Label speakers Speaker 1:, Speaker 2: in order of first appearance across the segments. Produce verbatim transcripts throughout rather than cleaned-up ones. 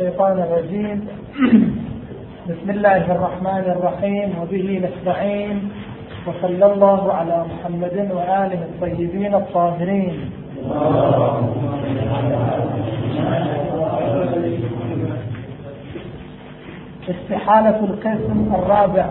Speaker 1: الشيطان الرجيم. بسم الله الرحمن الرحيم، وبه نستعين، وصلى الله على محمد وآله الطيبين الطاهرين. استحالة القسم الرابع.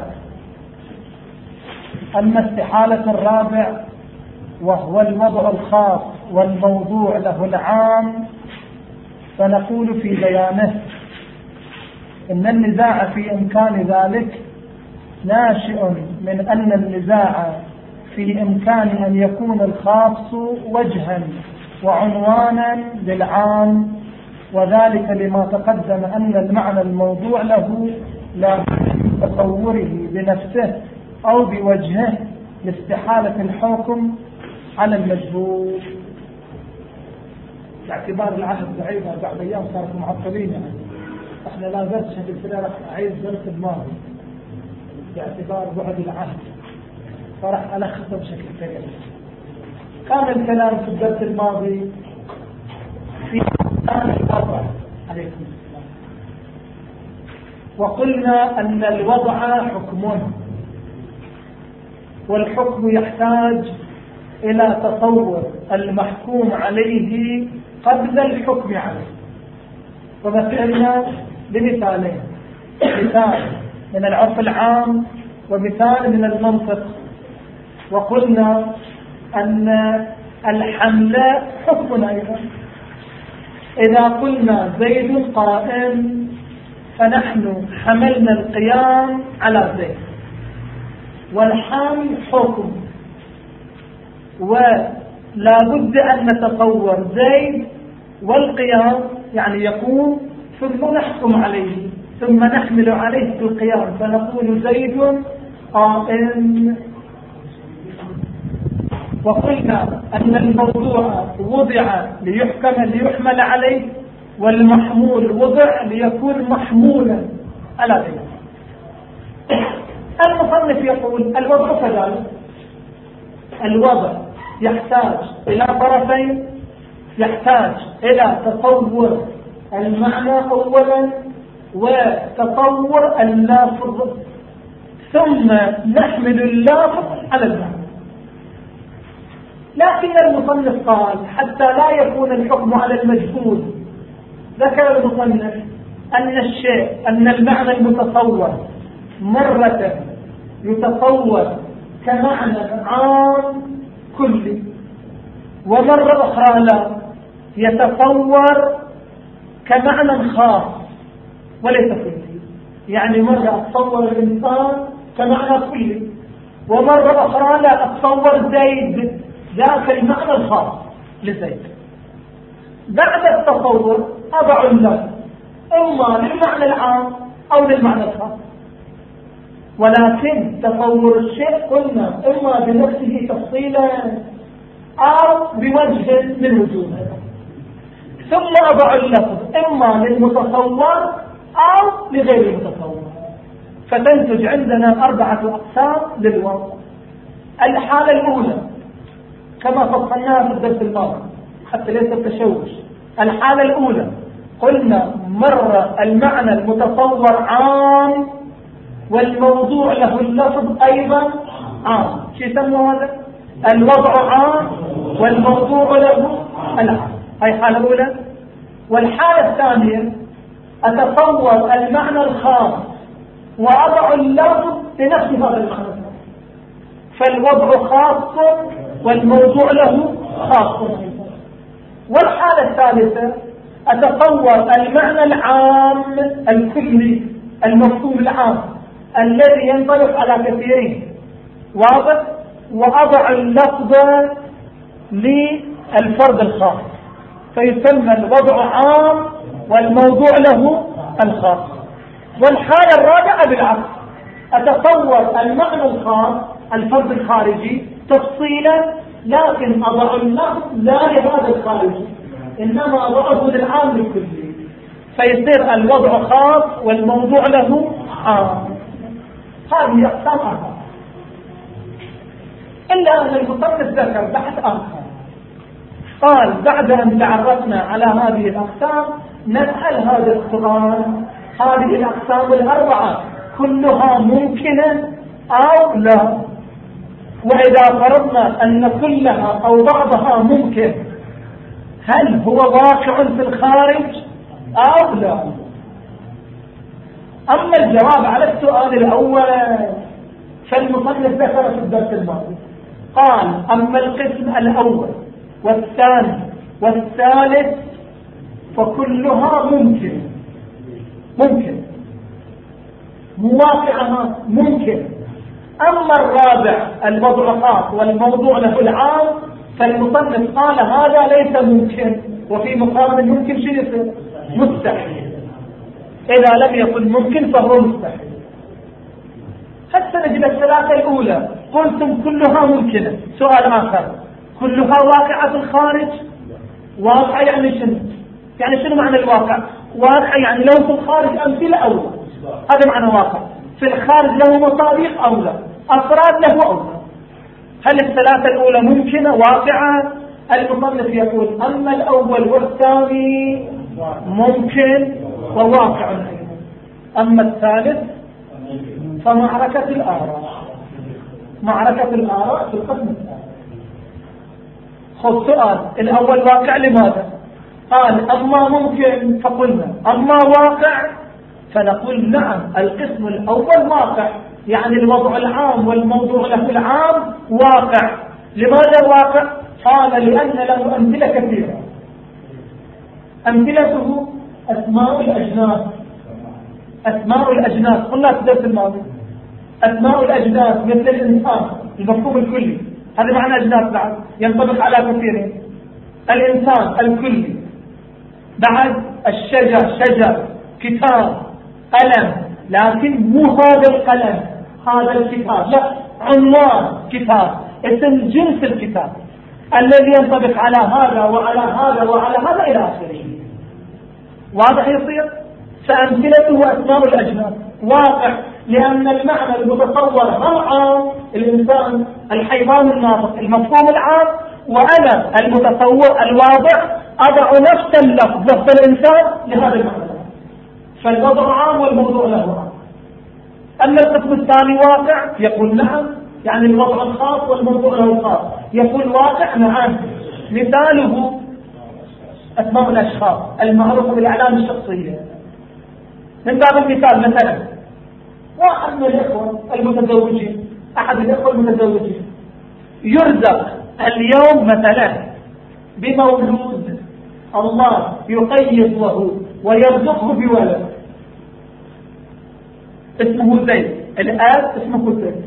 Speaker 1: أما استحالة الرابع وهو الوضع الخاص والموضوع له العام، فنقول في بيانه إن النزاع في إمكان ذلك ناشئ من أن النزاع في إمكان أن يكون الخاص وجها وعنوانا للعام، وذلك لما تقدم أن المعنى الموضوع له لا تصوره بنفسه أو بوجهه لاستحالة الحكم على المجهول. باعتبار العهد ضعيفة بعد أيام صارت معطلين، يعني احنا لا زلت شكل كده راح أعيد درس الماضي باعتبار بعد العهد، فراح ألخصه بشكل سريع. كان الكلام في الدرس الماضي في الوضع عليكم السلام، وقلنا أن الوضع حكم، والحكم يحتاج إلى تصور المحكوم عليه قبل الحكم عليه. ومثلنا بمثالين، مثال من العرف العام ومثال من المنطق. وقلنا أن الحمل حكم أيضا. إذا قلنا زيد قائم فنحن حملنا القيام على زيد، والحمل حكم، ولا بد أن نتصور زيد والقيام، يعني يقوم ثم نحكم عليه ثم نحمل عليه في القيام فنقول زيد قائم. وقلنا أن الموضوع وضع ليحكم ليحمل عليه، والمحمول وضع ليكون محمولا على ذلك. المصنف يقول الوضع كذلك، الوضع يحتاج إلى طرفين، يحتاج إلى تصور المعنى أولا وتصور اللافظ، ثم نحمل اللافظ على المعنى. لكن المصنف قال حتى لا يكون الحكم على المجهول، ذكر المصنف أن الشيء أن المعنى المتصور مرة يتصور كمعنى عام كلي، ومرة أخرى لا، يتصور كمعنى خاص وليس كلي. يعني مرة أتصور الإنسان كمعنى كلي، ومرة أخرى لا، أتصور زيد ذاك المعنى الخاص لزيد. بعد التصور أضع اللفظ إما للمعنى العام أو للمعنى الخاص، ولكن تصور الشيء قلنا إما بنفسه تفصيلا أو بوجه من وجوده، ثم أضع اللفظ إما للمتصور أو لغير المتصور، فتنتج عندنا أربعة أقسام للوضع. الحالة الأولى كما فصلناها في الدرس الماضي حتى ليس التشوش. الحالة الأولى قلنا مرة المعنى المتصور عام والموضوع له اللفظ أيضا عام. شو يسمى هذا؟ الوضع عام والموضوع له العام. هاي حالة أولى. والحالة الثانية أتصور المعنى الخاص وأضع اللفظ بنفس هذا المعنى، فالوضع خاص والموضوع له خاص. والحالة الثالثة أتصور المعنى العام الكلي المفهوم العام الذي ينطلق على كثيرين، واضح، وأضع اللفظ للفرد الخاص، فيسمى الوضع عام والموضوع له الخاص. والحالة الرابعة بالعكس، أتصور المعنى الخاص الفرد الخارجي تفصيلا، لكن أضع اللفظ لا لهذا الخارجي إنما أضعه للعام الكلي، فيصير الوضع خاص والموضوع له عام. هذه أقسام أربعة. إلا أن المصنف ذكر بحث آخر، قال بعد أن تعرفنا على هذه الأقسام نسأل هذا السؤال: هذه الأقسام الأربعة كلها ممكنة أو لا؟ وإذا فرضنا أن كلها أو بعضها ممكن، هل هو واقع في الخارج أو لا؟ أما الجواب على السؤال الأول فالمصنف ذكر في الدرس الماضي، قال: أما القسم الأول والثاني والثالث فكلها ممكن ممكن مواقعها ممكن. أما الرابع الوضع خاص والموضوع له العام فالمصنف قال هذا ليس ممكن، وفي مقابل ممكن شيء يصير مستحيل. إذا لم يكن ممكن فهو مستحيل. حتى نجد الثلاثة الأولى قلتم كلها ممكنة. سؤال آخر: كلها واقعة في الخارج؟ واقع يعني شنو؟ يعني شنو معنى الواقع؟ واقع يعني لو في الخارج أمثلة أو لا، هذا معنى واقع. في الخارج له مطابق أو لا، أفراد له أو لا. هل الثلاثة الأولى ممكنة واقعة؟ المصنف يقول: أما الأول والثاني ممكن وواقع أيضا، أما الثالث فمعركة الآراء معركة الآراء في القسم الثالث. خذ سؤال الأول واقع لماذا؟ قال: أما ممكن فقلنا، أما واقع فنقول نعم القسم الأول واقع، يعني الوضع العام والموضوع له العام واقع. لماذا واقع؟ قال: لأن له أمثلة كثيرة. أمثلته أسماء الأجناس. أسماء الأجناس قلنا في الدرس الماضي، أسماء الأجناس مثل الإنسان المفهوم الكلي، هذا معنى أجناس بعد ينطبق على كثيرين. الإنسان الكلي، بعد الشجر شجر، كتاب، قلم، لكن مو هذا القلم هذا الكتاب، لا، عنوان كتاب، اسم جنس الكتاب الذي ينطبق على هذا وعلى هذا وعلى هذا إلى آخره. واضح يصير؟ فأمثلته أسماء الأجناس واقع، لأن المعنى المتصور هم عام، الإنسان الحيوان الناطق المفهوم العام، وأنا المتصور الواضع أضع نفس اللفظ لفظ الإنسان لهذا المعنى، فالوضع عام والموضوع له عام. أما القسم الثاني واقع، يقول نعم، يعني الوضع الخاص والموضوع له خاص. يقول واقع نعم، مثاله أسماء الأشخاص المعروفة بالأعلام الشخصية. من باب المثال مثلا واحد من الإخوة المتزوجين، أحد الإخوة المتزوجين يرزق اليوم مثلا بمولود، الله يقيض له ويرزقه بولد اسمه زيد، الآب اسمه زيد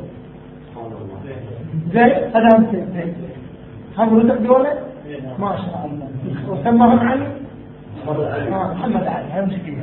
Speaker 1: زيد هذا مثل زيد، هم رزق بولد ما شاء الله، وسمهم علي آه محمد علي. هاي مشكلة،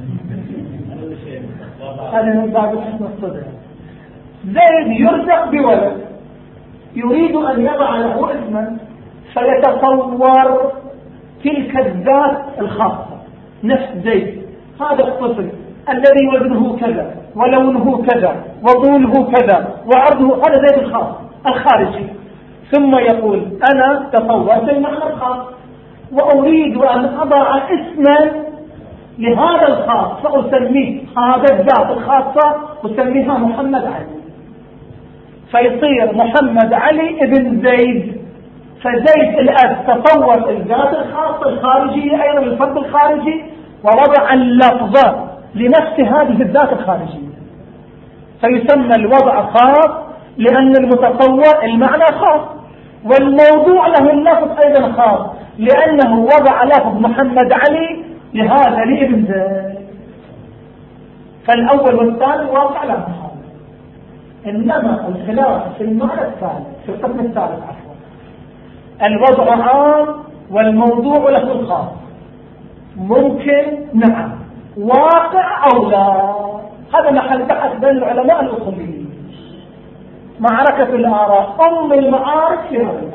Speaker 1: هذا من باب حسن الصدر. زيد يرزق بولد، يريد أن يضع له اسما فيتصور تلك الذات الخاصة، نفس زيد، هذا الطفل الذي وزنه كذا ولونه كذا وطوله كذا وعرضه، هذا زيد الخاص الخارجي. ثم يقول أنا تصورت المعنى الخاص وأريد أن أضع اسما لهذا الخاص فأسميه هذا الذات الخاصة أسميها محمد علي، فيصير محمد علي ابن زيد. فزيد الآن تصور الذات الخاصة الخارجية أيضا الفرد الخارجي ووضع اللفظة لنفس هذه الذات الخارجية، فيسمى الوضع خاص لأن المتصور المعنى خاص، والموضوع له اللفظ أيضا خاص لأنه وضع لفظ محمد علي لهذا لابن زيد. فالأول والثاني واقع له محاضر، إنما الخلاف في المعنى الثالث في القسم الثالث عفوا، الوضع عام والموضوع له الخاص، ممكن نعم، واقع أو لا، هذا محل بحث بين العلماء الأصوليين. معركة الآراء أم المعارك في هذا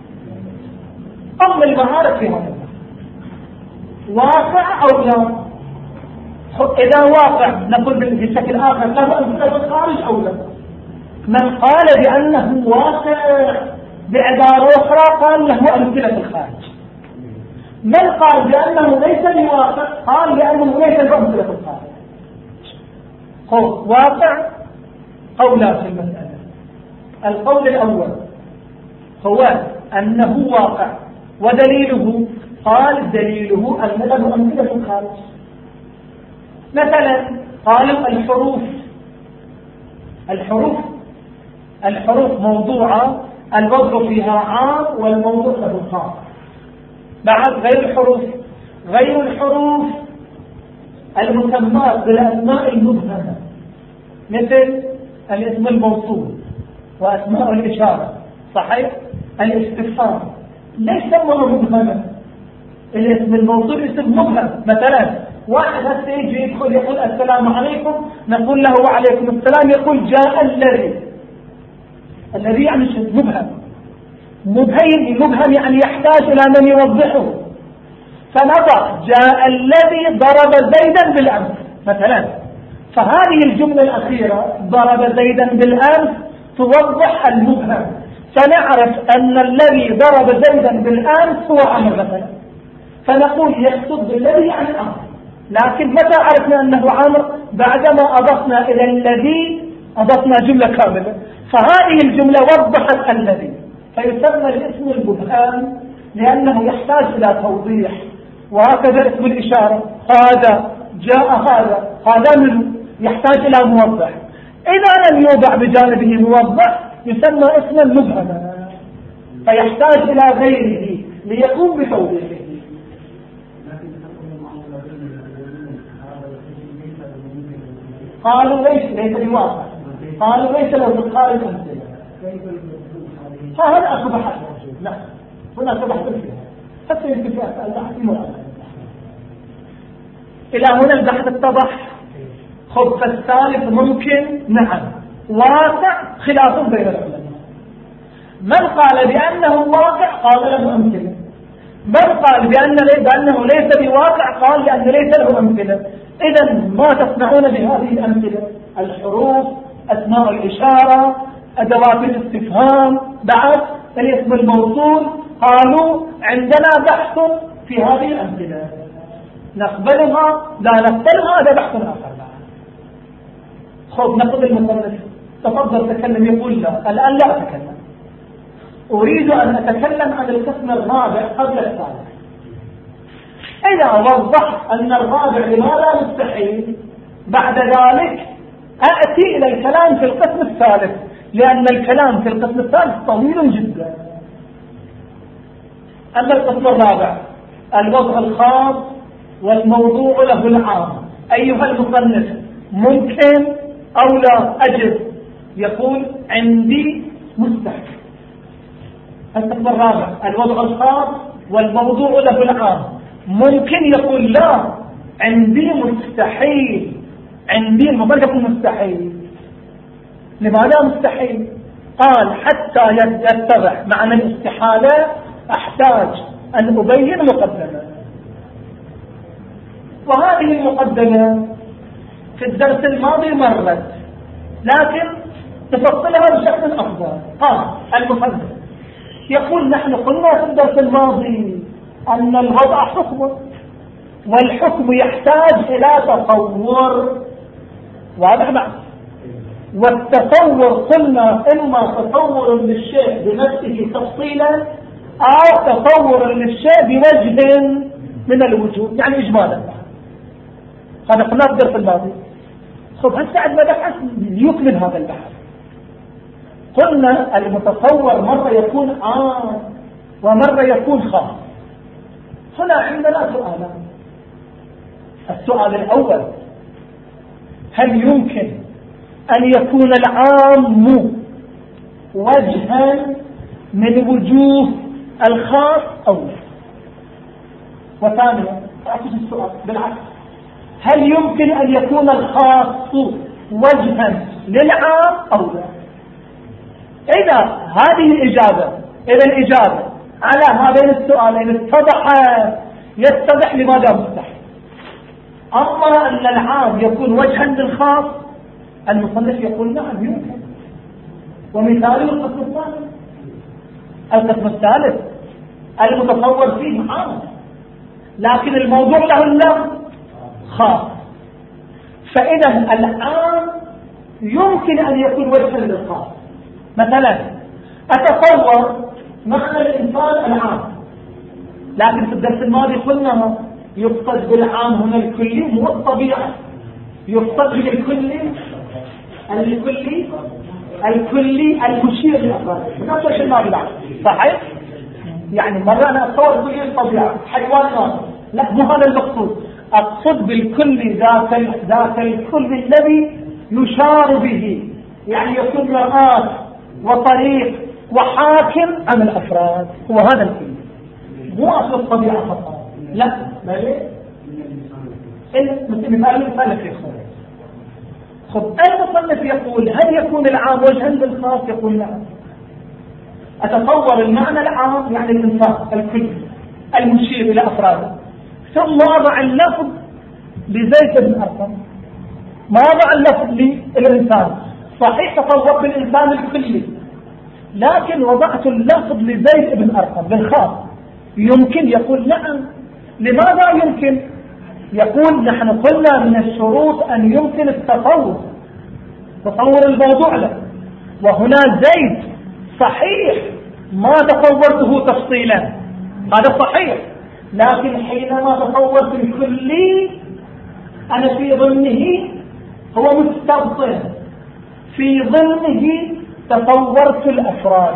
Speaker 1: أم المعارك في هذا واقع أو لا. إذا واقع نقول بشكل آخر له أمثلة في الخارج أو لا. من قال بأنه واقع بعبارة أخرى قال له أمثلة في الخارج، من قال بأنه ليس بواقع قال بأنه ليس بأمثلة الخارج. هو واقع قولان في المسألة. القول الأول هو أنه واقع، ودليله قال دليله أنه أمثلة الخارج. مثلا قالوا الحروف الحروف الحروف موضوعة الوضع فيها عام والموضوع له خاص. بعد غير الحروف غير الحروف المسمات بالأسماء المبهمة مثل الاسم الموصول وأسماء الإشارة، صحيح؟ الاستفهام ليس مبهما. الاسم الموصول اسم مبهم. مثلا واحد هسه يجي يدخل يقول السلام عليكم، نقول له وعليكم السلام، يقول جاء الذي. الذي يعني شيء مبهم. مبهم مبهم يعني يحتاج إلى من يوضحه. فنضع جاء الذي ضرب زيدا بالأمس مثلا، فهذه الجملة الأخيرة ضرب زيدا بالأمس توضح المبهم، فنعرف أن الذي ضرب زيدا بالأمس هو أمر مثلا، فنقول يقصد بالذي عن الأمر. لكن متى عرفنا أنه أمر؟ بعدما أضفنا إلى الذي أضفنا جملة كاملة، فهذه الجملة وضحت الذي، فيسمى الاسم المبهم لأنه يحتاج إلى توضيح. وهكذا اسم الإشارة، هذا جاء هذا، هذا منه يحتاج إلى موضح. إذا لم يوضع بجانبه موضح يسمى اسما مبهما، فيحتاج إلى غيره ليقوم بتوضيحه. قالوا ليس ليس بواقع، قالوا ليس له بالخارج أمثلة. هذا أكو بحث موجود. لا هناك بحث فيها حتى يمكن فيها البحث مرة. إلى هنا البحث اتضح. خب فالثالث ممكن نعم واقع خلاف بين العلماء. من قال بأنه واقع قال له أمثلة، من قال بأن بأنه ليس بواقع قال لأن ليس له أمثلة. إذا ما تصنعون بهذه الأمثلة؟ الحروف، أسماء الإشارة، أدوات الاستفهام، بعد الاسم الموصول. قالوا عندنا بحث في هذه الأمثلة، نقبلها لا نقبلها هذا بحث آخر. خذ نقض المصنف تفضل تكلم. يقول لا، الآن لا أتكلم، أريد أن أتكلم عن القسم الرابع قبل الثالث. إذا وضحت أن الرابع لماذا مستحيل، بعد ذلك أأتي إلى الكلام في القسم الثالث، لأن الكلام في القسم الثالث طويل جدا. أما القسم الرابع الوضع الخاص والموضوع له العام. أيها المصنف ممكن أو لا؟ أجب. يقول عندي مستحيل. القسم الرابع الوضع الخاص والموضوع له العام. ممكن يقول لا، عندي مستحيل. عندي المفرد يقول مستحيل. لماذا مستحيل؟ قال حتى يتضح معنى الاستحالة أحتاج أن أبين مقدمة، وهذه المقدمة في الدرس الماضي مرت، لكن تفصلها بشكل أفضل. قال المصنف يقول نحن قلنا في الدرس الماضي أن الوضع حكم، والحكم يحتاج إلى تصور، واضح معه. والتصور قلنا إما تصور للشيء بنفسه تفصيلا أو تصور للشيء بوجه من الوجوه، يعني إجمالا. هذا قلنا في الدرس الماضي. خب هسه عندنا بحث يكمل هذا البحث. قلنا المتصور مرة يكون عام ومرة يكون خاص. هنا عندنا سؤالان. السؤال الأول، هل يمكن أن يكون العام وجها من وجوه الخاص أو لا؟ وثانيا أعكس السؤال بالعكس، هل يمكن أن يكون الخاص وجها للعام أو لا؟ إذا هذه الإجابة إذا الإجابة على هذين السؤالين اتضح يتضح لماذا مستحيل. أما أن العام يكون وجها للخاص، المصنف يقول نعم يمكن. ومثاله القسم الثالث القسم الثالث المتصور فيه عام لكن الموضوع له اللفظ خاص. فإذا العام يمكن أن يكون وجها للخاص. مثلا أتصور معنى الإنسان العام، لكن في الدرس الماضي قلنا يقصد بالعام هنا الكلي مو الطبيعة، يقصد بالكلي الكلي الكلي المشير للأفراد. نفس الشيء ما بلعب صحيح؟ يعني مرة أنا أتصور كلي الطبيعة حيوانات، لا مو هذا المقصود. أقصد بالكل ذات ذات الكل الذي يشار به، يعني يكون رآس وطريق وحاكم عن الأفراد، هو هذا الكل، مو أصل الطبيعة فقط. لا بل المثال المثال في خير. خب المصنف يقول هل يكون العام وجها للخاص؟ يقول نعم. أتصور المعنى العام يعني الإنسان الكل المشير إلى أفراده، ثم وضع اللفظ لزيد بن أرقم، ما وضع اللفظ للإنسان. صحيح تصور بالإنسان الكلي، لكن وضعت اللفظ لزيد بن أرقم للخاص. يمكن يقول نعم. لماذا يمكن؟ يقول نحن قلنا من الشروط أن يمكن التصور، تصور الموضوع له، وهنا زيد صحيح ما تصورته تفصيلا، هذا صحيح، لكن حينما تصورت الكلي أنا في ظنه هو مستبطن، في ظنه تصورت الأفراد.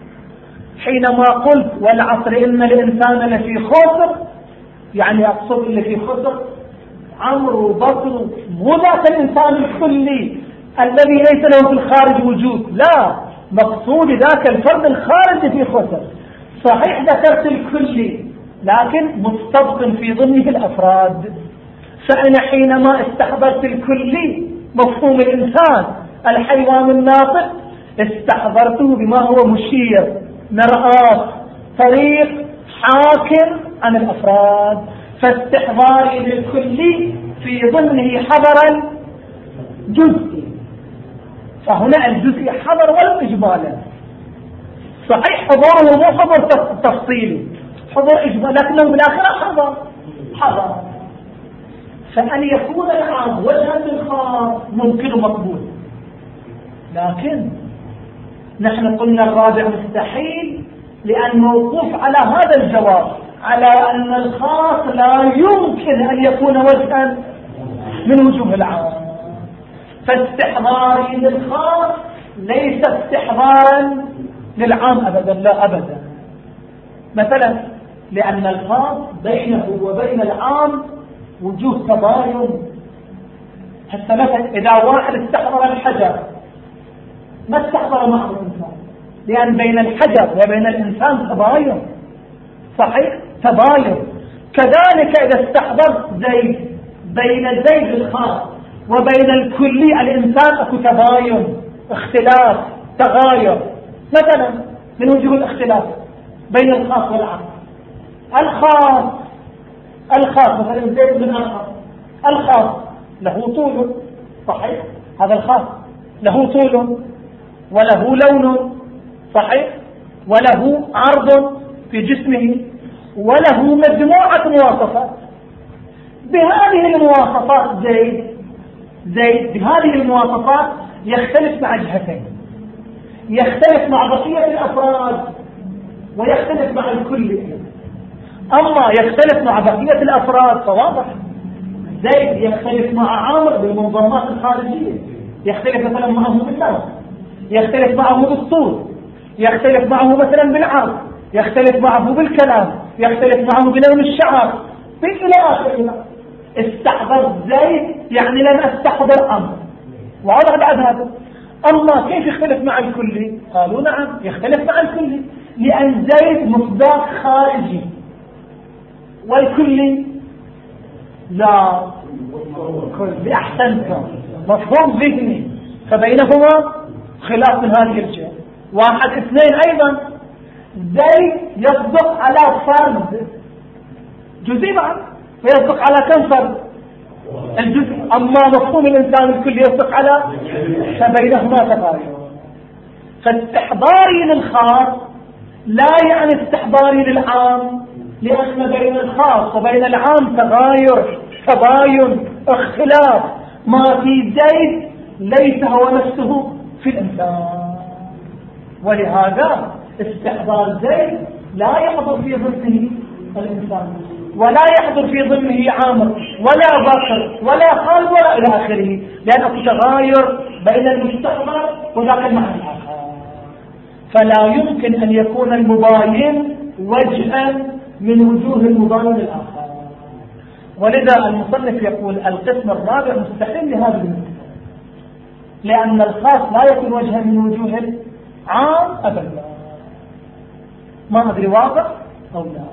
Speaker 1: حينما قلت والعصر إن الإنسان لفي خسر، يعني أقصد اللي في خسر عمرو وبكر، مو ذات الإنسان الكلي الذي ليس له في الخارج وجود، لا، مقصود ذاك الفرد الخارج في خسر. صحيح ذكرت الكلي لكن مستبطن في ظنه الأفراد. فأنا حينما استحضرت الكلي مفهوم الإنسان الحيوان الناطق استحضرته بما هو مشير، مرآة، طريق، حاكم عن الأفراد. فاستحضاري للكلي في ضمنه حضر الجزء، فهنا الجزء حضر ولو إجمالا. صحيح حضوره مو حضور تفصيلي، حضور إجمالي، لكنه بالآخرة حضر حضر. فأن يكون العام وجها للخاص ممكن ومقبول، لكن نحن قلنا الراجع مستحيل، لأن موقوف على هذا الجواب، على أن الخاص لا يمكن أن يكون وجها من وجوه العام. فاستحضاري للخاص ليس استحضارا للعام أبدا، لا أبدا. مثلا لأن الخاص بينه وبين العام وجوه تباين. حتى مثلا إذا واحد استحضر الحجر ما استحضر معه الإنسان، لأن بين الحجر وبين الإنسان تباين، صحيح تباين. كذلك إذا استحضرت زيد، بين زيد الخاص وبين الكلي الإنسان أكو تباين، اختلاف، تغاير. مثلا من وجوه الاختلاف بين الخاص والعام، الخاص الخاص مثلا زيد بن أرقم، الخاص له طول، صحيح، هذا الخاص له طول وله لون، صحيح، وله عرض في جسمه، وله مجموعة مواصفات. بهذه المواصفات زيد زيد بهذه المواصفات يختلف مع جهتين، يختلف مع بقية الأفراد ويختلف مع الكل. أما يختلف مع بقية الأفراد فواضح، زيد يختلف مع عامر بالمنظمات الخارجية، يختلف مثلا معه باللون، يختلف معه بالطول، يختلف معه مثلا بالعرض، يختلف معه بالكلام، يختلف معه بلون الشعر، إلى آخره. استحضر زيد يعني لم استحضر عمرو، وعلى بعد هذا. أما كيف يختلف مع الكلي؟ قالوا نعم يختلف مع الكلي، لأن زيد مصداق خارجي والكلي لا، كلي أحسنتم، مفهوم ذهني، فبينهما خلاف من هذه الجهة. واحد اثنين أيضا، زيد يصدق على فرد جزئي بعد، فيصدق على كم فرد؟ الجزء. أما مفهوم الإنسان الكلي يصدق على، فبينهما تغاير. فاستحضاري للخاص لا يعني استحضاري للعام، لأن بين الخاص وبين العام تغاير، تباين، اختلاف. ما في زيد ليس هو نفسه في الإنسان، ولهذا استحضار زيد لا يحضر في ضمنه الإنسان، ولا يحضر في ضمنه عامر ولا بكر ولا خالد ولا إلى آخره، لأنه تغاير بين المستحضر وذاك المعنى الآخر. فلا يمكن أن يكون المباين وجها من وجوه المباين الآخر. ولذا المصنف يقول القسم الرابع مستحيل لهذا المستحيل، لأن الخاص لا يكون وجها من وجوه العام أبدا. ما أدري واضح أو لا؟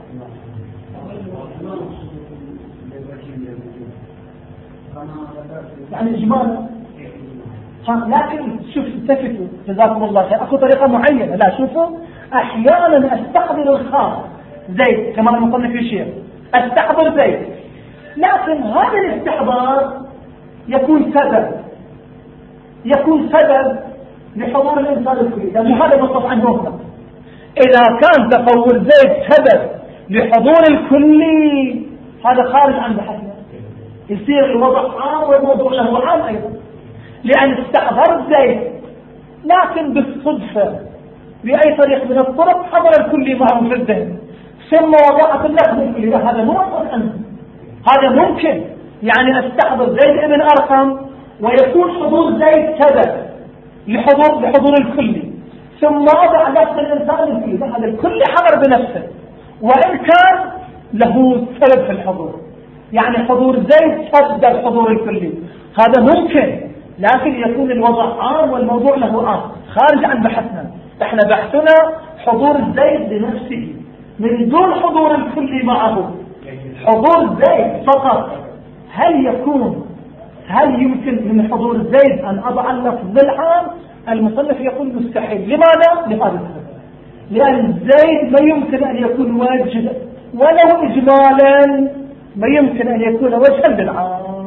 Speaker 1: يعني إجمالا. لكن شوف التفتوا جزاكم الله خير، أكو طريقة معينة. لا شوفوا، أحيانا أستحضر الخاص زيد كما المصنف يشير، أستحضر زيد، لكن هذا الاستحضار يكون سبب يكون سبب لحضور الإنسان الكلي، لأن هذا مطلب عنه هنا. إذا كان تصور زيد سبب لحضور الكلي هذا خارج عن بحثنا، يصير الوضع عام والموضوع له عام أيضا، لأن استحضرت زيد لكن بالصدفة بأي طريق من الطرق حضر الكلي معه في الذهن، ثم وضعت اللفظ الكلي. هذا مو عنه، هذا ممكن. يعني استحضر زيد ابن أرقم ويكون حضور زيد سبب لحضور لحضور الكلي، ثم وضع لفظ الإنسان الكلي، هذا الكلي حضر بنفسه وإن كان له سبب في الحضور. يعني حضور زيد سبب الحضور الكلي، هذا ممكن، لكن يكون الوضع عام والموضوع له عام خارج عن بحثنا. احنا بحثنا حضور زيد لنفسه من دون حضور الكلي معه، حضور زيد فقط. هل يكون هل يمكن من حضور زيد أن أضع اللفظ العام؟ المصنف يقول مستحيل. لماذا؟ لهذا السبب، لأن زيد ما يمكن أن يكون وجه ولو إجمالا، ما يمكن أن يكون وجها للعام.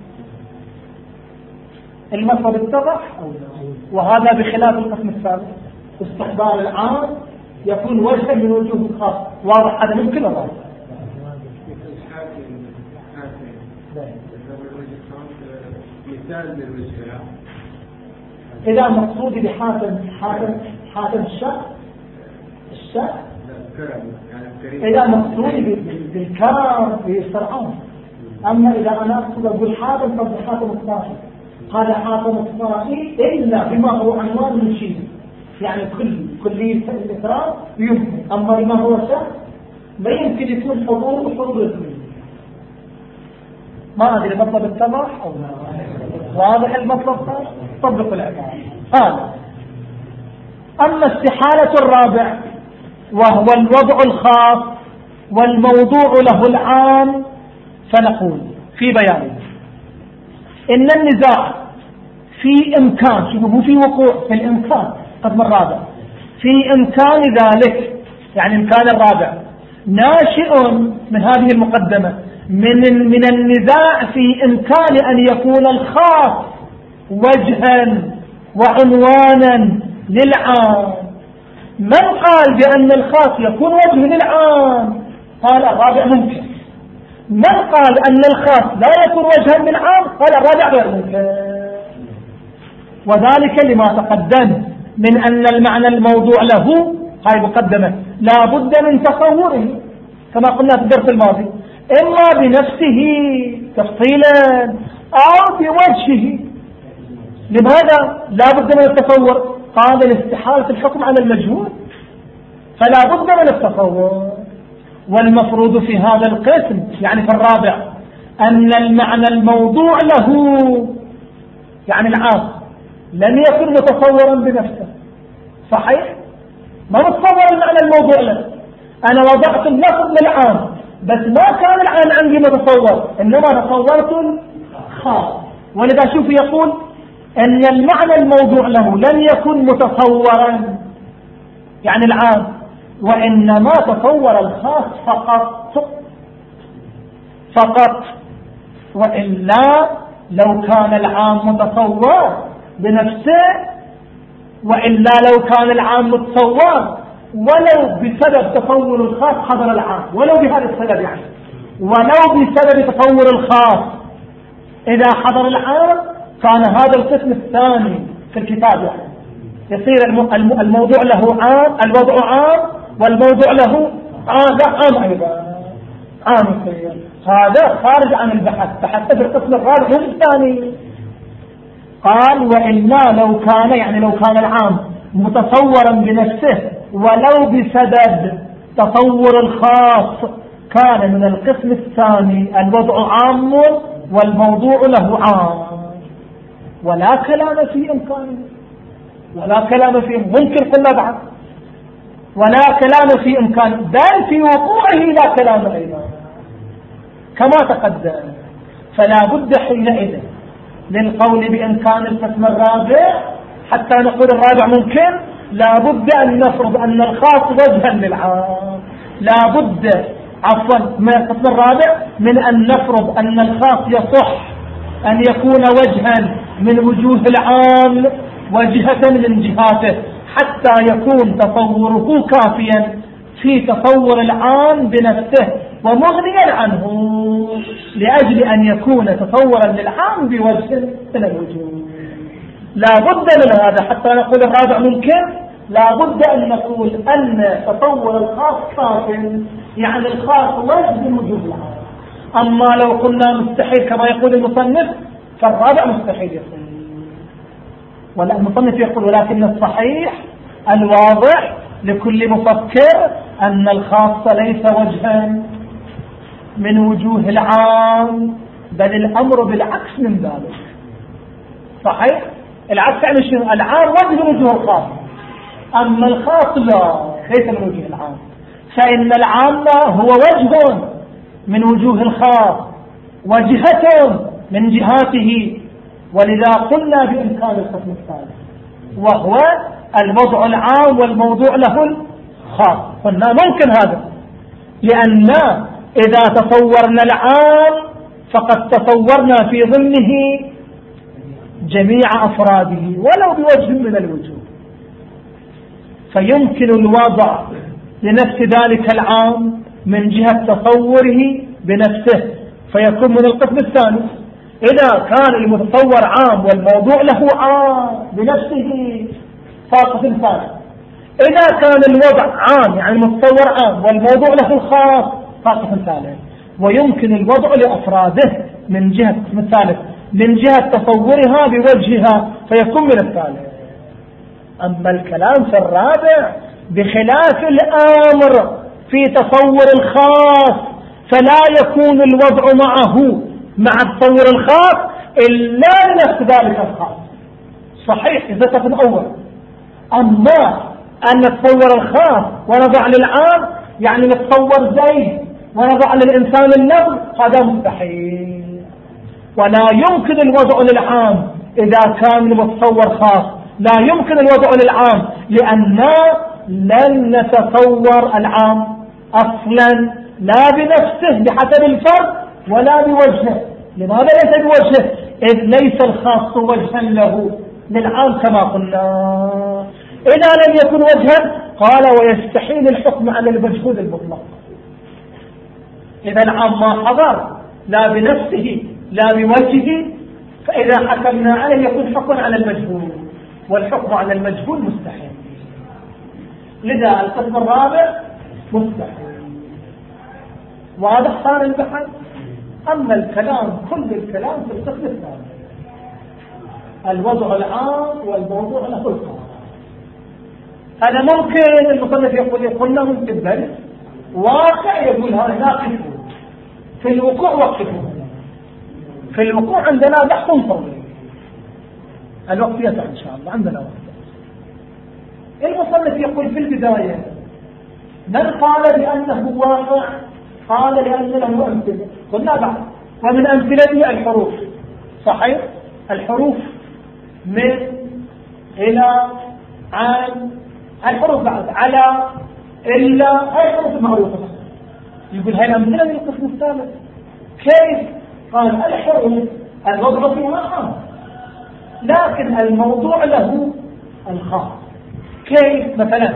Speaker 1: المطلب اتضح؟ وهذا بخلاف القسم السابق، استحضار العام يكون وجها من وجوه الخاص. واضح؟ هذا ممكن ولا لا؟ إذا مقصودي بحاتم حاتم حاتم الشك الشك إذا مقصودي بالكرم بيسرعون. أما إذا أنا أقصد أقول حاتم فضل حاتم الطائي، هذا حاتم الطائي إلا بما هو عنوان من شيء، يعني كل كلية الإكرام يمكن. أما بما هو شك ما يمكن يكون حضور وحضور الكلية. ما أدري مطلب اتضح أو لا؟ واضح المطلب؟ طبق العبارة. هذا. أما استحالة الرابع وهو الوضع الخاص والموضوع له العام، فنقول في بيانه إن النزاع في إمكان، شوفوا مو في وقوع، في الإمكان قسم الرابع، في إمكان ذلك، يعني إمكان الرابع ناشئ من هذه المقدمة من من النزاع في إمكان أن يكون الخاص وجها وعنوانا للعام. من قال بأن الخاص يكون وجه للعام؟ قال الرابع ممكن. من قال أن الخاص لا يكون وجها للعام؟ قال الرابع غير ممكن. وذلك لما تقدم من أن المعنى الموضوع له، هاي مقدمة، لا بد من تصوره كما قلنا في الدرس الماضي، إما بنفسه تفصيلا أو بوجهه. لماذا لا بد من التصور؟ قال الاستحالة الحكم على المجهول، فلا بد من التصور. والمفروض في هذا القسم يعني في الرابع أن المعنى الموضوع له يعني العام لم يكن متصورا بنفسه. صحيح؟ ما نتصور المعنى الموضوع له، أنا وضعت اللفظ للعام بس ما كان العام عندي متصور، إنما تصورت الخاص. ولذا شوف يقول أن المعنى الموضوع له لم يكن متصورا يعني العام، وإنما تصور الخاص فقط فقط وإلا لو كان العام متصور بنفسه، وإلا لو كان العام متصور ولو بسبب تطور الخاص حضر العام، ولو بهذا السبب يعني، ولو بسبب تطور الخاص إذا حضر العام كان هذا القسم الثاني في الكتاب يعني يصير الموضوع له عام، الوضع عام، والموضوع له عام عام أيضا عام يصير. هذا خارج عن البحث، بحث في القسم الرابع من الثاني. قال وإلا لو كان يعني لو كان العام متصورا بنفسه ولو بسبب تطور الخاص كان من القسم الثاني الوضع عام والموضوع له عام، ولا كلام في إمكانه، ولا كلام في ممكن قلنا بعد، ولا كلام في إمكانه، بل في وقوعه لا كلام أيضا كما تقدم. فلا بد حينئذ للقول بإمكان القسم الرابع. حتى نقول الرابع ممكن لا بد أن نفرض أن الخاص وجها للعام، لا بد عفوا من القسم الرابع من أن نفرض أن الخاص يصح أن يكون وجها من وجوه العام وجهة من جهاته حتى يكون تصوره كافيا في تصور العام بنفسه ومغنيا عنه، لأجل أن يكون تصورا للعام بوجه من الوجوه. لا بد من هذا حتى نقول الرابع ممكن. لا بد أن نقول أن تطور الخاص كافٍ، يعني الخاص وجه من وجوه العام. أما لو قلنا مستحيل كما يقول المصنف فالرابع مستحيل يقول، ولا المصنف يقول ولكن الصحيح الواضح لكل مفكر أن الخاص ليس وجها من وجوه العام، بل الأمر بالعكس من ذلك. صحيح العكس يعني شنو؟ العام وجه من وجوه الخاص، أما الخاص لا ليس من وجوه العام، فإن العام هو وجه من وجوه الخاص وجهة من جهاته، ولذا قلنا بإمكان القسم الثالث وهو الوضع العام والموضوع له الخاص. قلنا ممكن هذا، لأن إذا تصورنا العام فقد تصورنا في ضمنه جميع أفراده ولو بوجه من الوجوه، فيمكن الوضع لنفس ذلك العام من جهة تصوره بنفسه فيكون من القسم الثاني. إذا كان المتصور عام والموضوع له عام بنفسه فقسم ثاني. إذا كان الوضع عام يعني المتصور عام والموضوع له خاص فقسم ثالث. ويمكن الوضع لأفراده من جهة القسم الثالث من جهة تصورها بوجهها فيكون من الثالث. أما الكلام في الرابع بخلاف الأمر في تصور الخاص فلا يكون الوضع معه مع التصور الخاص إلا لنفس ذلك الخاص. صحيح إذا كان أول. أما أن نتصور الخاص ونضع للعام يعني نتصور زيد ونضع للإنسان اللفظ هذا مستحيل. ولا يمكن الوضع للعام إذا كان المتصور خاص، لا يمكن الوضع للعام لأننا لن نتصور العام أصلا لا بنفسه بحسب الفرد ولا بوجهه. لماذا ليس بوجهه؟ إذ ليس الخاص وجها له للعام كما قلنا. إذا لم يكن وجها قال ويستحيل الحكم على المجهول المطلق. إذا العام ما حضر لا بنفسه لا بوجهه فإذا حكمنا عليه يكون حكم على المجهول، والحكم على المجهول مستحيل. لذا القسم الرابع مستحيل. واضح صار البحث. أما الكلام كل الكلام في القسم الثاني الوضع العام والموضوع له الخاص. هذا ممكن المصنف يقول يقولنا ممكن بل واقع يقول هذا ناقص في الوقوع وقفه. في الوقوع عندنا بحث طويل الوقت يسع إن شاء الله عندنا وقت. المصنف يقول في البداية من قال بأنه واقع قال لأن له أمثلة. قلنا بعد ومن أمثلته الحروف. صحيح الحروف من إلى عن الحروف بعد على إلا هاي الحروف المعروفة. يقول هاي الأمثلة من القسم الثالث. كيف؟ قال الحروف الوضع فيها عام لكن الموضوع له الخاص. كيف؟ مثلا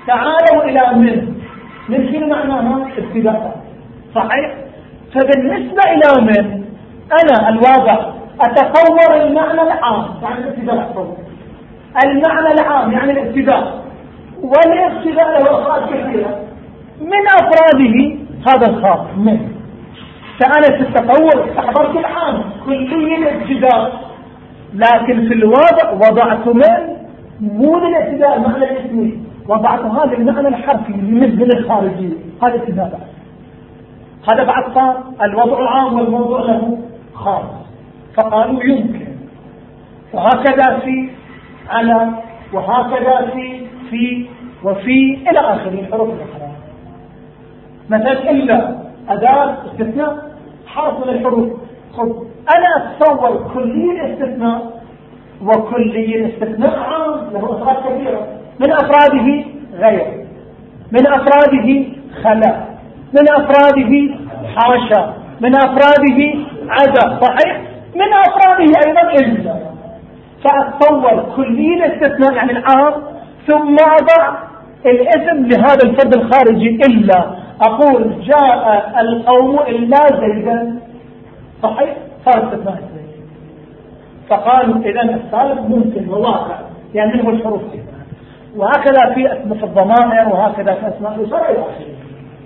Speaker 1: تعالوا إلى من من شنو معناها؟ ابتداء. صحيح؟ فبالنسبة إلى من أنا الواضح أتصور المعنى العام يعني الابتداء، المعنى العام يعني الابتداء، والابتداء له أفراد كثيرة، من أفراده هذا الخاص من. فأنا في التطور استحضرت العام كلي الابتداء، لكن في الواضع وضعت من مو للابتداء المعنى الاسمي، وضعت هذا المعنى الحرفي من الخارجي، هذا ابتداء بعد. هذا بعد صار الوضع عام والموضوع له خاص، فقالوا يمكن. وهكذا في على، وهكذا في في وفي إلى آخر الحروف الأخرى. مثلا إلا أداة استثناء حرف من الحروف. خب أنا أتصور كلي الاستثناء، وكلي الاستثناء عام له أفراد كثيرة، من أفراده غير، من أفراده خلا، من أفراده حاشا، من أفراده عدا. صحيح؟ من أفراده أيضا إلا. فأتصور كلي الاستثناء يعني العام، ثم أضع الاسم لهذا الفرد الخارجي إلا. أقول جاء القوم إلا زيدا. صحيح؟ صار استثناء زيد. فقالوا إذن السالب ممكن وواقع يعني منه الحروف دي. وهكذا في اسم الضمائر، وهكذا في أسماء الأسرة إلى آخره.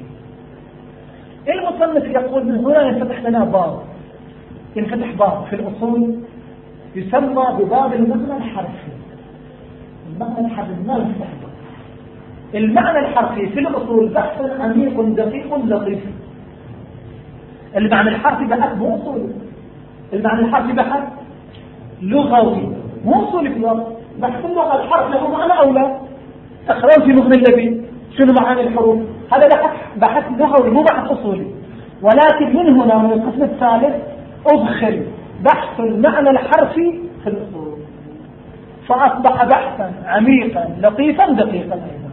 Speaker 1: المصنف يقول من هنا ينفتح لنا باب، ينفتح باب في الأصول يسمى بباب المعنى الحرفي. المعنى الحرفي ما يفتح باب. المعنى الحرفي في الأصول بحث عميق دقيق لطيف. المعنى الحرفي بحث مو أصولي، المعنى الحرفي بحث لغوي مو أصولي. في بحث اللغة الحرف له معنى أو لا؟ أخرون في مغني اللبي شنو معاني الحروف؟ هذا بحث بحث لغوي مو بحث أصولي. ولكن من هنا من القسم الثالث أدخل بحث المعنى الحرفي في الأصول، فأصبح بحثا عميقا لطيفا دقيقا أيضا.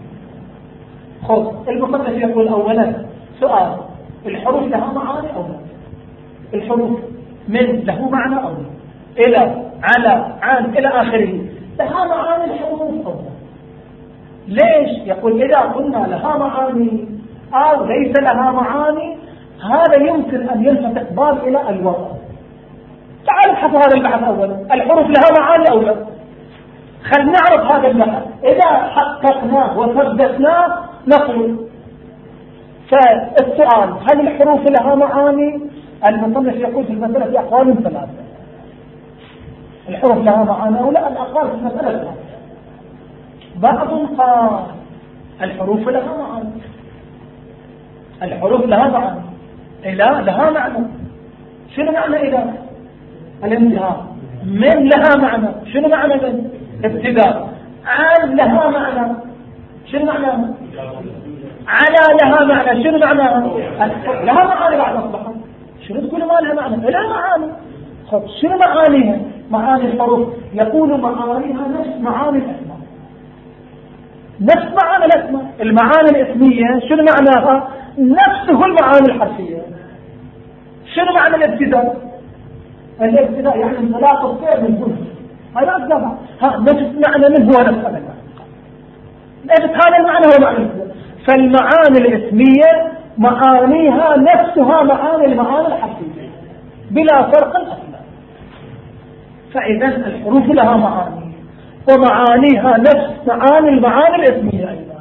Speaker 1: خذ المصنف يقول أولا سؤال: الحروف لها معاني أو لا؟ الحروف من له معنى أو لا؟ إلى، على، عن إلى آخره لها معاني الحروف أو لا؟ ليش؟ يقول إذا قلنا لها معاني أو ليس لها معاني، هذا يمكن أن يلفت باب إلى الوضع. تعال ابحث هذا البحث أولا: الحروف لها معاني أو لا؟ خل نعرف هذا البحث. إذا حققناه وثبتناه نقول. فالسؤال: هل الحروف لها معاني؟ المصنف يقول في المسألة في أقوال ثلاثة. الحروف لها معاني أو لا؟ الأقوال في المسألة ثلاثة. بعضهم قال الحروف لها معاني، الحروف لها معنى، إله لها معنى. شنو معنى إله؟ الانتهاء. من لها معنى، شنو معنى من؟ ابتداء. عن لها معنى، شنو معنى؟ على لها معنى، شنو معنى؟ لها معاني بعد أصبحت. شنو تقول ما لها معنى؟ لها معاني. خب شنو معانيها؟ معاني الحروف يقول معانيها نفس معاني الأسماء، نفس معاني الأسماء. المعاني الاسمية شنو معناها؟ نفسه المعاني الحرفية. شنو معنى الابتداء؟ الابتداء يعني انطلاق السير من هنا، هذا الزبع. ها نفس معنى من هو نفس هذا المعنى، نفس هذا المعنى هو معنى الابتداء. فالمعاني الاسمية معانيها نفسها معاني المعاني الحرفية بلا فرق أصلا. فإذا الحروف لها معاني، ومعانيها نفس معاني المعاني الاسمية أيضا.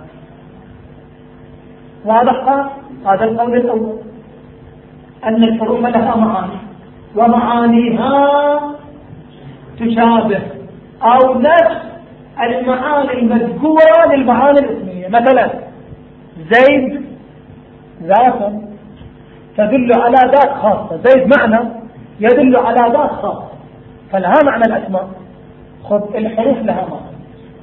Speaker 1: واضح هذا القول الأول، أن الحروف لها معاني ومعانيها تشابه أو نفس المعاني المذكورة للمعاني الاسمية. مثلا زيد ذاتا تدل على ذات خاصة، زيد معنى يدل على ذات خاصة، فلها معنى الأسماء. خذ الحروف لها معنى.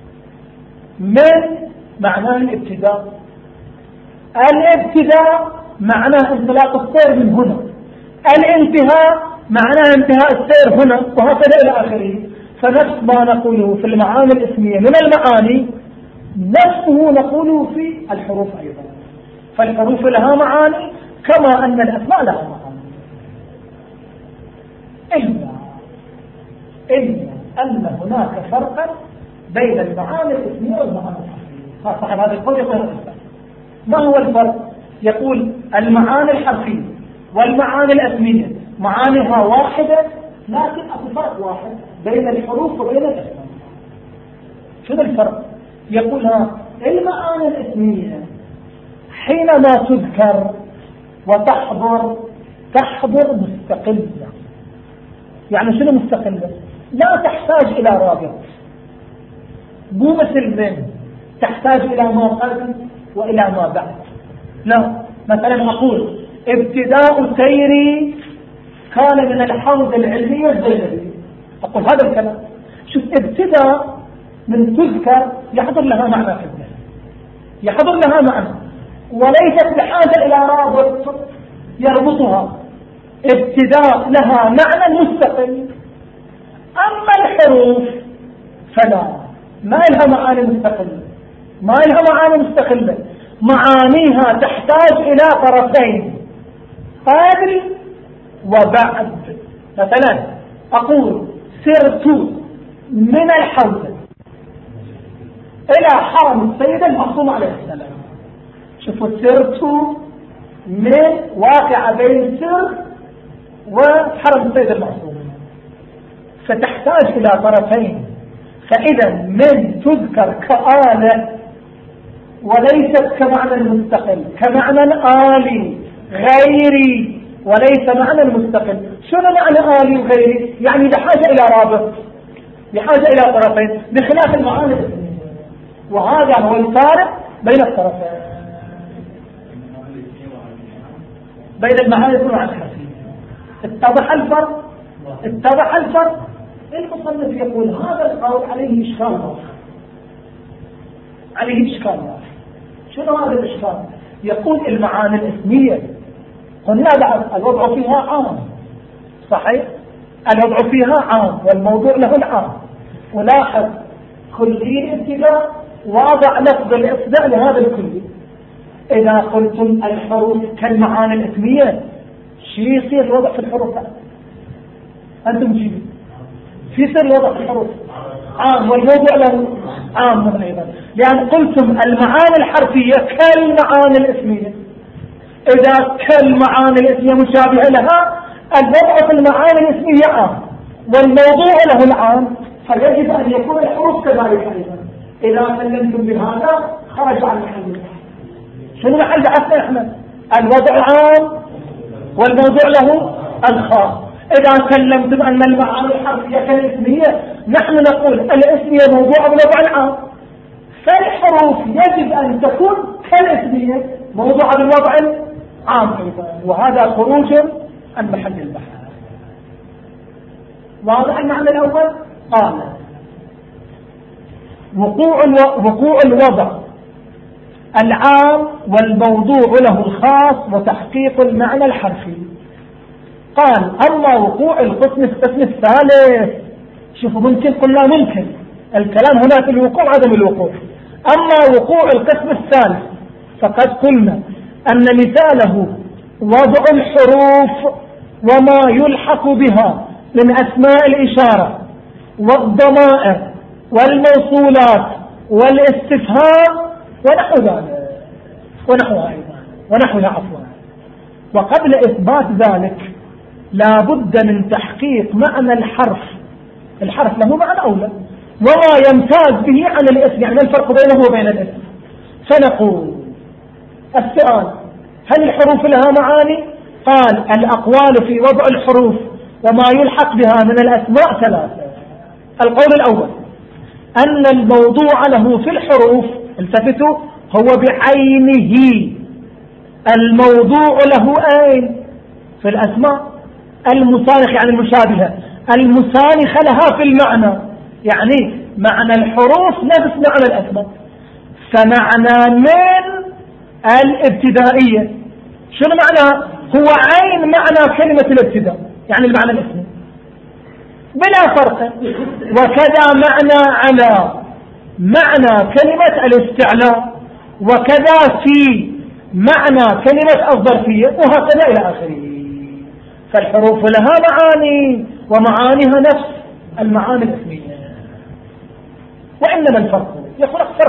Speaker 1: من معناه الابتداء، الابتداء معناه انطلاق السير من هنا، الانتهاء معناه انتهاء السير هنا، وهكذا إلى آخره. فنفس ما نقوله في المعاني الاسمية من المعاني نفسه نقوله في الحروف أيضا. فالحروف لها معاني كما أن الأسماء لها معاني، إلا إلا أن هناك فرقا بين المعاني الاسمية والمعاني الحرفية. صاحب هذا القول يقول ما هو الفرق؟ يقول المعاني الحرفية والمعاني الاسمية معانيها واحدة، لكن اكو فرق واحد بين الحروف وبين الاسماء. شنو الفرق؟ يقول ها المعاني الاسمية حينما تذكر وتحضر تحضر مستقلة. يعني شنو مستقلة؟ لا تحتاج الى رابط، مو مثل من تحتاج الى ما قبل والى ما بعد. لا، مثلا اقول ابتداء سيري كان من الحوزة العلمية الزينبية، اقول هذا الكلام. شوف، ابتداء من تذكر يحضر لها معنى في الذهن، يحضر لها معنى وليست بحاجة الى رابط يربطها. ابتداء لها معنى مستقل. اما الحروف فلا، ما لها معاني مستقلة، ما لها معاني مستقلة. معانيها تحتاج الى طرفين، قبل وبعد. مثلا اقول سرت من الحوزة الى حرم السيد المعصوم عليه السلام. شوفوا، سرت من واقع بين سر وحرم السيد المعصوم، فتحتاج الى طرفين. فاذا من تذكر كآلة وليست كمعنى مستقل، كمعنى آلي غيري وليس معنى مستقل. شنو معنى آلي وغيري؟ يعني بحاجة الى رابط، بحاجة الى طرفين، بخلاف المعاني الاسمية. وهذا هو الفارق بين الطرفين، بين المعاني والمعاني الحرفية. اتضح الفرق؟ اتضح الفرق؟ المصنف يقول هذا القول عليه إشكال واحد، عليه إشكال واحد. شنو هذا الإشكال؟ يقول المعاني الاسمية قلنا بعد الوضع فيها عام، صحيح؟ الوضع فيها عام والموضوع له العام. ولاحظ كلي الابتداء واضع لفظ الإصداء لهذا الكلي. إذا قلتم الحروف كالمعاني الاسمية شيء يصير الوضع في الحروف؟ أنتم شيء في سر الوضع في الحروف عام والموضوع له عام أيضا، لأن قلتم المعاني الحرفية كالمعاني الاسمية. إذا كالمعاني الاسمية مشابهة لها، الوضع في المعاني الاسمية عام والموضوع له العام، فيجب أن يكون الحروف كذلك أيضا. إذا سلمتم بهذا خرج عن محل. شنو محل بحثنا احنا؟ الوضع عام والموضوع له الخاص. إذا سلمتم أن المعاني الحرفية كالاسمية، نحن نقول الاسمية موضوع بالوضع العام، فالحروف يجب أن تكون كالاسمية موضوع بالوضع العام أيضا. وهذا خروج عن محل البحث. واضح المعنى الأول؟ قال وقوع وقوع الوضع العام والموضوع له الخاص وتحقيق المعنى الحرفي. قال أما وقوع القسم القسم الثالث، شوفوا ممكن قلنا ممكن الكلام هنا في الوقوع عدم الوقوع. أما وقوع القسم الثالث فقد قلنا أن مثاله وضع الحروف وما يلحق بها من أسماء الإشارة والضمائر والموصولات والاستفهام ونحو ذلك ونحوها أيضا ونحوها عفوا. وقبل إثبات ذلك لا بد من تحقيق معنى الحرف. الحرف له معنى أولى وما يمتاز به عن الاسم، يعني الفرق بينه وبين الاسم. فنقول السؤال هل الحروف لها معاني؟ قال الأقوال في وضع الحروف وما يلحق بها من الأسماء ثلاثة. القول الأول أن الموضوع له في الحروف، التفتوا، هو بعينه. الموضوع له أين؟ في الأسماء المسانخ يعني المشابهة، المسانخة لها في المعنى، يعني معنى الحروف نفس معنى الأسماء. فمعنى من الابتدائية شنو معنى؟ هو عين معنى كلمة الابتداء، يعني المعنى الاسمي بلا فرق. وكذا معنى على معنى كلمة الاستعلاء، وكذا في معنى كلمة الظرفية، وهكذا إلى آخره. فالحروف لها معاني ومعانيها نفس المعاني الاسمية. وإنما الفرق يفرق فرق واحد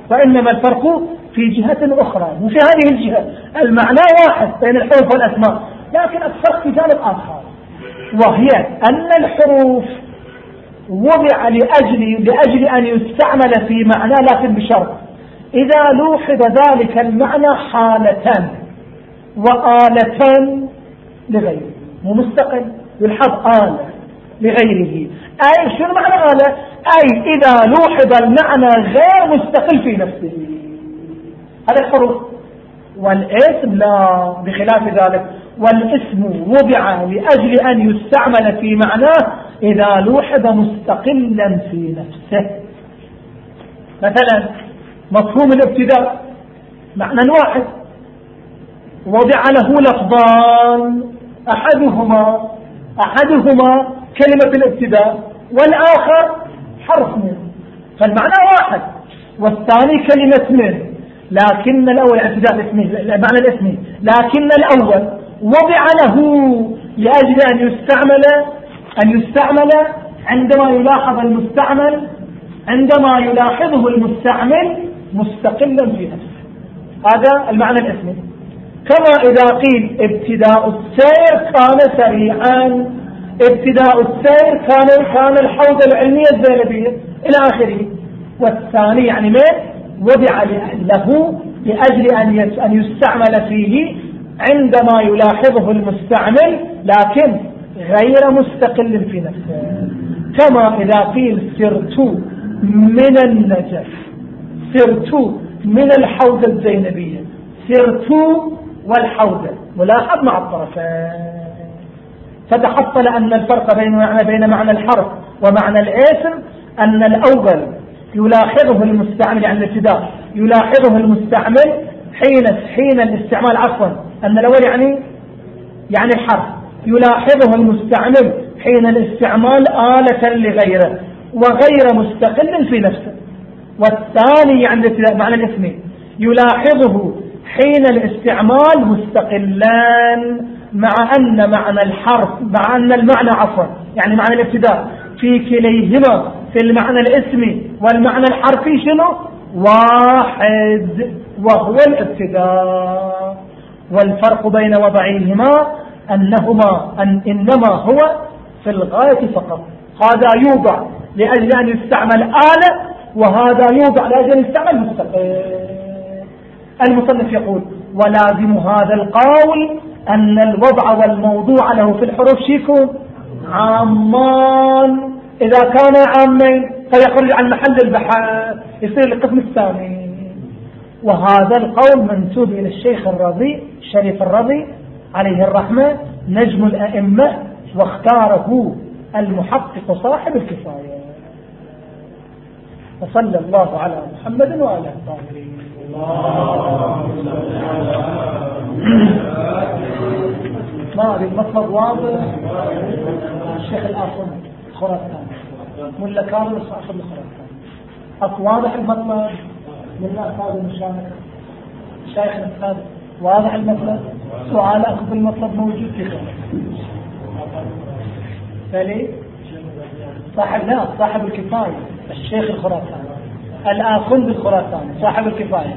Speaker 1: وإنما الفرق في جهة أخرى وفي هذه الجهة المعنى واحد بين الحروف والأسماء، لكن الفرق في جانب آخر، وهي أن الحروف وضع لأجل, لأجل أن يستعمل في معنى، لكن بشرط إذا لوحظ ذلك المعنى حالة وآلة لغيره، مو مستقل، يلحظ آلة لغيره. أي شنو معنى آلة؟ أي إذا لوحظ المعنى غير مستقل في نفسه، هذا الحروف. والاسم لا، بخلاف ذلك، والاسم وضع لأجل أن يستعمل في معناه إذا لوحظ مستقلا في نفسه. مثلا مفهوم الابتداء معنى واحد وضع له لفظان، أحدهما أحدهما كلمة الابتداء والآخر حرف من، فالمعنى واحد، والثاني كلمة من، لكن الأول ابتداء الاسمي المعنى الاسمي، لكن الأول وضع له لأجل أن يستعمل أن يستعمل عندما يلاحظ المستعمل عندما يلاحظه المستعمل مستقلا في نفسه. هذا المعنى الاسمي. كما إذا قيل ابتداء السير كان سريعا، ابتداء السير كان كان الحوزة العلمية الزينبية إلى آخره. والثاني يعني ما وضع له لأجل أن يستعمل فيه عندما يلاحظه المستعمل لكن غير مستقل في نفسه. كما إذا قيل سرت من النجف، سرت من الحوزة الزينبية، سرت والحوزة ملاحظ مع الطرفين، فتحصل أن الفرق بين معنى بين معنى الحرف ومعنى الاسم أن الأول يلاحظه المستعمل، يعني الابتداء يلاحظه المستعمل حين حين الاستعمال، عفوا أن الأول يعني يعني الحرف يلاحظه المستعمل حين الاستعمال آلة لغيره وغير مستقل في نفسه. والثاني يعني الابتداء معنى الاسمي يلاحظه حين الاستعمال مستقلان، مع أن معنى الحرف مع أن المعنى عفوا يعني معنى الابتداء في كليهما في المعنى الاسمي والمعنى الحرفي شنو؟ واحد، وهو الابتداء. والفرق بين وضعيهما أنهما أن إنما هو في الغاية فقط، هذا يوضع لأجل أن يستعمل آلة وهذا يوضع لأجل أن يستعمل مستقل. المصنف يقول ولازم هذا القول أن الوضع والموضوع له في الحروف شيكون عامان، إذا كان عامين فيخرج عن محل البحث يصير القسم الثاني. وهذا القول منسوب إلى الشيخ الرضي الشريف الرضي عليه الرحمة نجم الأئمة، واختاره المحقق صاحب الكفاية. وصلى الله على محمد وعلى الطاهرين. ما أريد مطلب واضح. الشيخ الآخر خراسان ملا كامل صاحب الخراسان أكو واضح المطلب ملا أخذ المشاركة شيخنا الثالث واضح المطلب. سؤال أخذ المطلب موجود في خلال فلي صاحب لا صاحب الكفاية الشيخ الخراسان الآخر بالخراسان صاحب الكفاية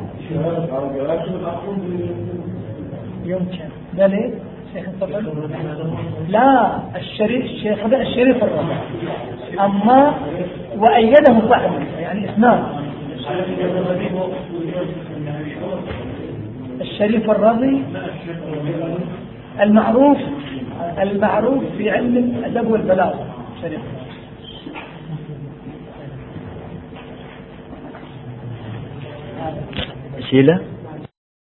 Speaker 1: يمكن بلي شيخ الصدر لا الشريف الشيخ هذا الشريف الرضي أما وأيده صاحب يعني اثنان الشريف الرضي المعروف المعروف في علم الأدب والبلاغة شريف
Speaker 2: شيلة